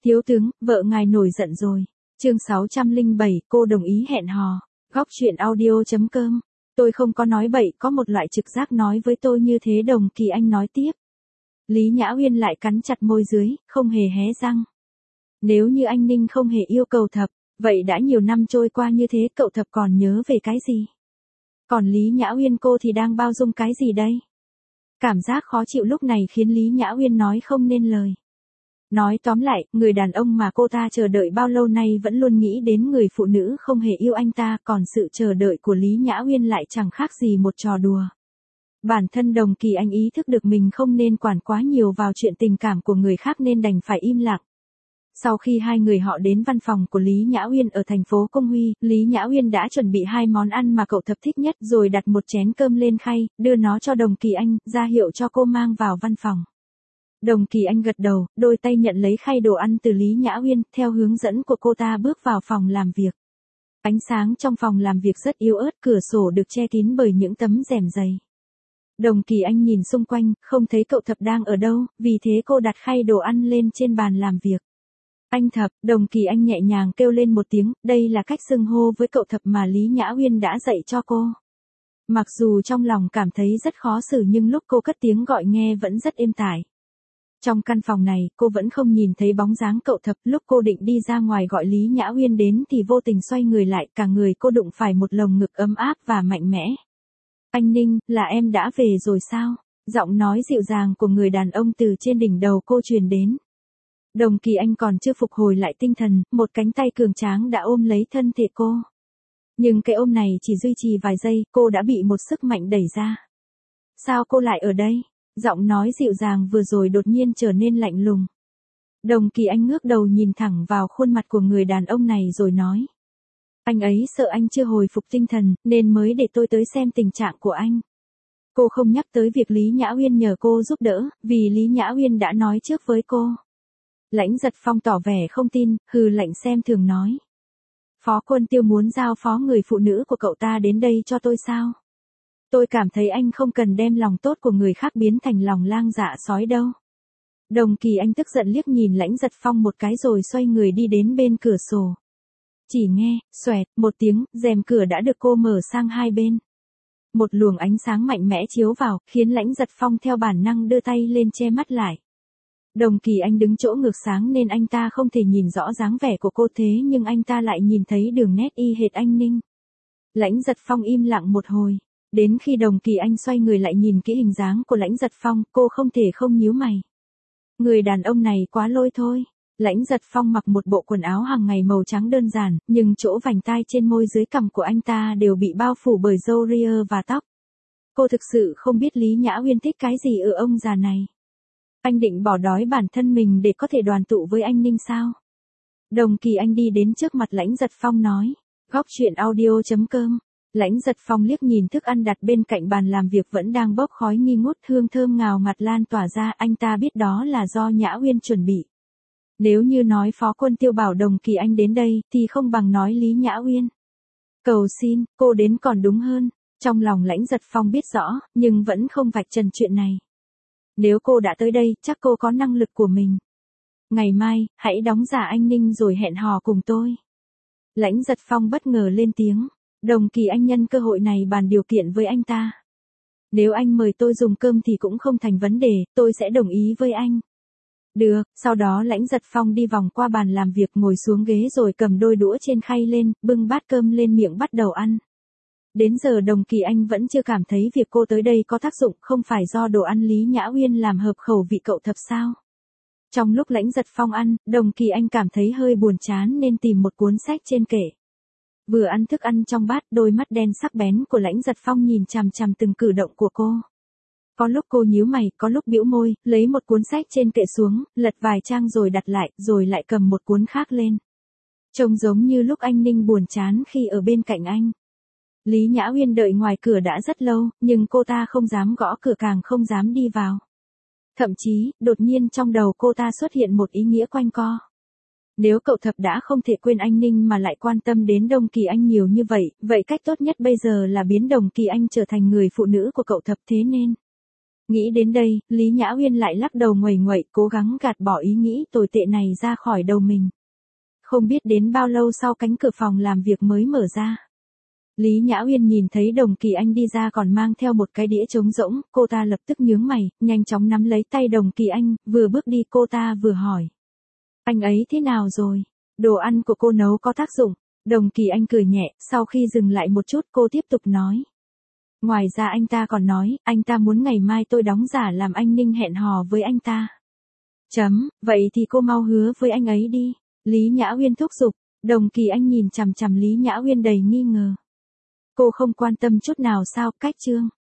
Thiếu tướng, vợ ngài nổi giận rồi. Chương 607, cô đồng ý hẹn hò. Góc truyện audio.com. Tôi không có nói bậy, có một loại trực giác nói với tôi như thế. Đồng Kỳ Anh nói tiếp. Lý Nhã Uyên lại cắn chặt môi dưới, không hề hé răng. Nếu như anh Ninh không hề yêu cầu Thập, vậy đã nhiều năm trôi qua như thế cậu Thập còn nhớ về cái gì? Còn Lý Nhã Uyên cô thì đang bao dung cái gì đây? Cảm giác khó chịu lúc này khiến Lý Nhã Uyên nói không nên lời. Nói tóm lại, người đàn ông mà cô ta chờ đợi bao lâu nay vẫn luôn nghĩ đến người phụ nữ không hề yêu anh ta, còn sự chờ đợi của Lý Nhã Uyên lại chẳng khác gì một trò đùa. Bản thân Đồng Kỳ Anh ý thức được mình không nên quản quá nhiều vào chuyện tình cảm của người khác nên đành phải im lặng. Sau khi hai người họ đến văn phòng của Lý Nhã Uyên ở thành phố Công Huy, Lý Nhã Uyên đã chuẩn bị hai món ăn mà cậu Thập thích nhất rồi đặt một chén cơm lên khay, đưa nó cho Đồng Kỳ Anh, ra hiệu cho cô mang vào văn phòng. Đồng Kỳ Anh gật đầu, đôi tay nhận lấy khay đồ ăn từ Lý Nhã Uyên, theo hướng dẫn của cô ta bước vào phòng làm việc. Ánh sáng trong phòng làm việc rất yếu ớt, cửa sổ được che kín bởi những tấm rèm dày. Đồng Kỳ Anh nhìn xung quanh, không thấy cậu Thập đang ở đâu, vì thế cô đặt khay đồ ăn lên trên bàn làm việc. Anh Thập, Đồng Kỳ Anh nhẹ nhàng kêu lên một tiếng, đây là cách xưng hô với cậu Thập mà Lý Nhã Uyên đã dạy cho cô. Mặc dù trong lòng cảm thấy rất khó xử nhưng lúc cô cất tiếng gọi nghe vẫn rất êm tai. Trong căn phòng này, cô vẫn không nhìn thấy bóng dáng cậu Thập, lúc cô định đi ra ngoài gọi Lý Nhã Uyên đến thì vô tình xoay người lại, cả người cô đụng phải một lồng ngực ấm áp và mạnh mẽ. Anh Ninh, là em đã về rồi sao? Giọng nói dịu dàng của người đàn ông từ trên đỉnh đầu cô truyền đến. Đồng Kỳ Anh còn chưa phục hồi lại tinh thần, một cánh tay cường tráng đã ôm lấy thân thể cô. Nhưng cái ôm này chỉ duy trì vài giây, cô đã bị một sức mạnh đẩy ra. Sao cô lại ở đây? Giọng nói dịu dàng vừa rồi đột nhiên trở nên lạnh lùng. Đồng Kỳ Anh ngước đầu nhìn thẳng vào khuôn mặt của người đàn ông này rồi nói. Anh ấy sợ anh chưa hồi phục tinh thần, nên mới để tôi tới xem tình trạng của anh. Cô không nhắc tới việc Lý Nhã Uyên nhờ cô giúp đỡ, vì Lý Nhã Uyên đã nói trước với cô. Lãnh Giật Phong tỏ vẻ không tin, hừ lạnh xem thường nói. Phó Quân Tiêu muốn giao phó người phụ nữ của cậu ta đến đây cho tôi sao? Tôi cảm thấy anh không cần đem lòng tốt của người khác biến thành lòng lang dạ sói đâu. Đồng Kỳ Anh tức giận liếc nhìn Lãnh Giật Phong một cái rồi xoay người đi đến bên cửa sổ. Chỉ nghe, xoẹt, một tiếng, rèm cửa đã được cô mở sang hai bên. Một luồng ánh sáng mạnh mẽ chiếu vào, khiến Lãnh Giật Phong theo bản năng đưa tay lên che mắt lại. Đồng Kỳ Anh đứng chỗ ngược sáng nên anh ta không thể nhìn rõ dáng vẻ của cô thế nhưng anh ta lại nhìn thấy đường nét y hệt anh Ninh. Lãnh Giật Phong im lặng một hồi. Đến khi Đồng Kỳ Anh xoay người lại nhìn kỹ hình dáng của Lãnh Giật Phong, cô không thể không nhíu mày. Người đàn ông này quá lôi thôi. Lãnh Giật Phong mặc một bộ quần áo hàng ngày màu trắng đơn giản, nhưng chỗ vành tai trên môi dưới cằm của anh ta đều bị bao phủ bởi râu ria và tóc. Cô thực sự không biết Lý Nhã Uyên thích cái gì ở ông già này. Anh định bỏ đói bản thân mình để có thể đoàn tụ với anh Ninh sao? Đồng Kỳ Anh đi đến trước mặt Lãnh Giật Phong nói. Góc truyện audio.com. Lãnh Giật Phong liếc nhìn thức ăn đặt bên cạnh bàn làm việc vẫn đang bốc khói nghi ngút, hương thơm ngào ngạt lan tỏa ra, anh ta biết đó là do Nhã Uyên chuẩn bị. Nếu như nói Phó Quân Tiêu bảo Đồng Kỳ Anh đến đây, thì không bằng nói Lý Nhã Uyên. Cầu xin, cô đến còn đúng hơn. Trong lòng Lãnh Giật Phong biết rõ, nhưng vẫn không vạch trần chuyện này. Nếu cô đã tới đây, chắc cô có năng lực của mình. Ngày mai, hãy đóng giả anh Ninh rồi hẹn hò cùng tôi. Lãnh Giật Phong bất ngờ lên tiếng. Đồng Kỳ Anh nhân cơ hội này bàn điều kiện với anh ta. Nếu anh mời tôi dùng cơm thì cũng không thành vấn đề, tôi sẽ đồng ý với anh. Được, sau đó Lãnh Giật Phong đi vòng qua bàn làm việc ngồi xuống ghế rồi cầm đôi đũa trên khay lên, bưng bát cơm lên miệng bắt đầu ăn. Đến giờ Đồng Kỳ Anh vẫn chưa cảm thấy việc cô tới đây có tác dụng, không phải do đồ ăn Lý Nhã Uyên làm hợp khẩu vị cậu Thập sao? Trong lúc Lãnh Giật Phong ăn, Đồng Kỳ Anh cảm thấy hơi buồn chán nên tìm một cuốn sách trên kệ. Vừa ăn thức ăn trong bát, đôi mắt đen sắc bén của Lãnh Giật Phong nhìn chằm chằm từng cử động của cô. Có lúc cô nhíu mày, có lúc bĩu môi, lấy một cuốn sách trên kệ xuống, lật vài trang rồi đặt lại, rồi lại cầm một cuốn khác lên. Trông giống như lúc anh Ninh buồn chán khi ở bên cạnh anh. Lý Nhã Uyên đợi ngoài cửa đã rất lâu, nhưng cô ta không dám gõ cửa càng không dám đi vào. Thậm chí, đột nhiên trong đầu cô ta xuất hiện một ý nghĩa quanh co. Nếu cậu Thập đã không thể quên anh Ninh mà lại quan tâm đến Đồng Kỳ Anh nhiều như vậy, vậy cách tốt nhất bây giờ là biến Đồng Kỳ Anh trở thành người phụ nữ của cậu Thập thế nên. Nghĩ đến đây, Lý Nhã Uyên lại lắc đầu nguầy nguậy, cố gắng gạt bỏ ý nghĩ tồi tệ này ra khỏi đầu mình. Không biết đến bao lâu sau cánh cửa phòng làm việc mới mở ra. Lý Nhã Uyên nhìn thấy Đồng Kỳ Anh đi ra còn mang theo một cái đĩa trống rỗng, cô ta lập tức nhướng mày, nhanh chóng nắm lấy tay Đồng Kỳ Anh, vừa bước đi cô ta vừa hỏi. Anh ấy thế nào rồi? Đồ ăn của cô nấu có tác dụng? Đồng Kỳ Anh cười nhẹ, sau khi dừng lại một chút cô tiếp tục nói. Ngoài ra anh ta còn nói, anh ta muốn ngày mai tôi đóng giả làm anh Ninh hẹn hò với anh ta. Vậy thì cô mau hứa với anh ấy đi. Lý Nhã Uyên thúc giục. Đồng Kỳ Anh nhìn chằm chằm Lý Nhã Uyên đầy nghi ngờ. Cô không quan tâm chút nào sao, cách chương.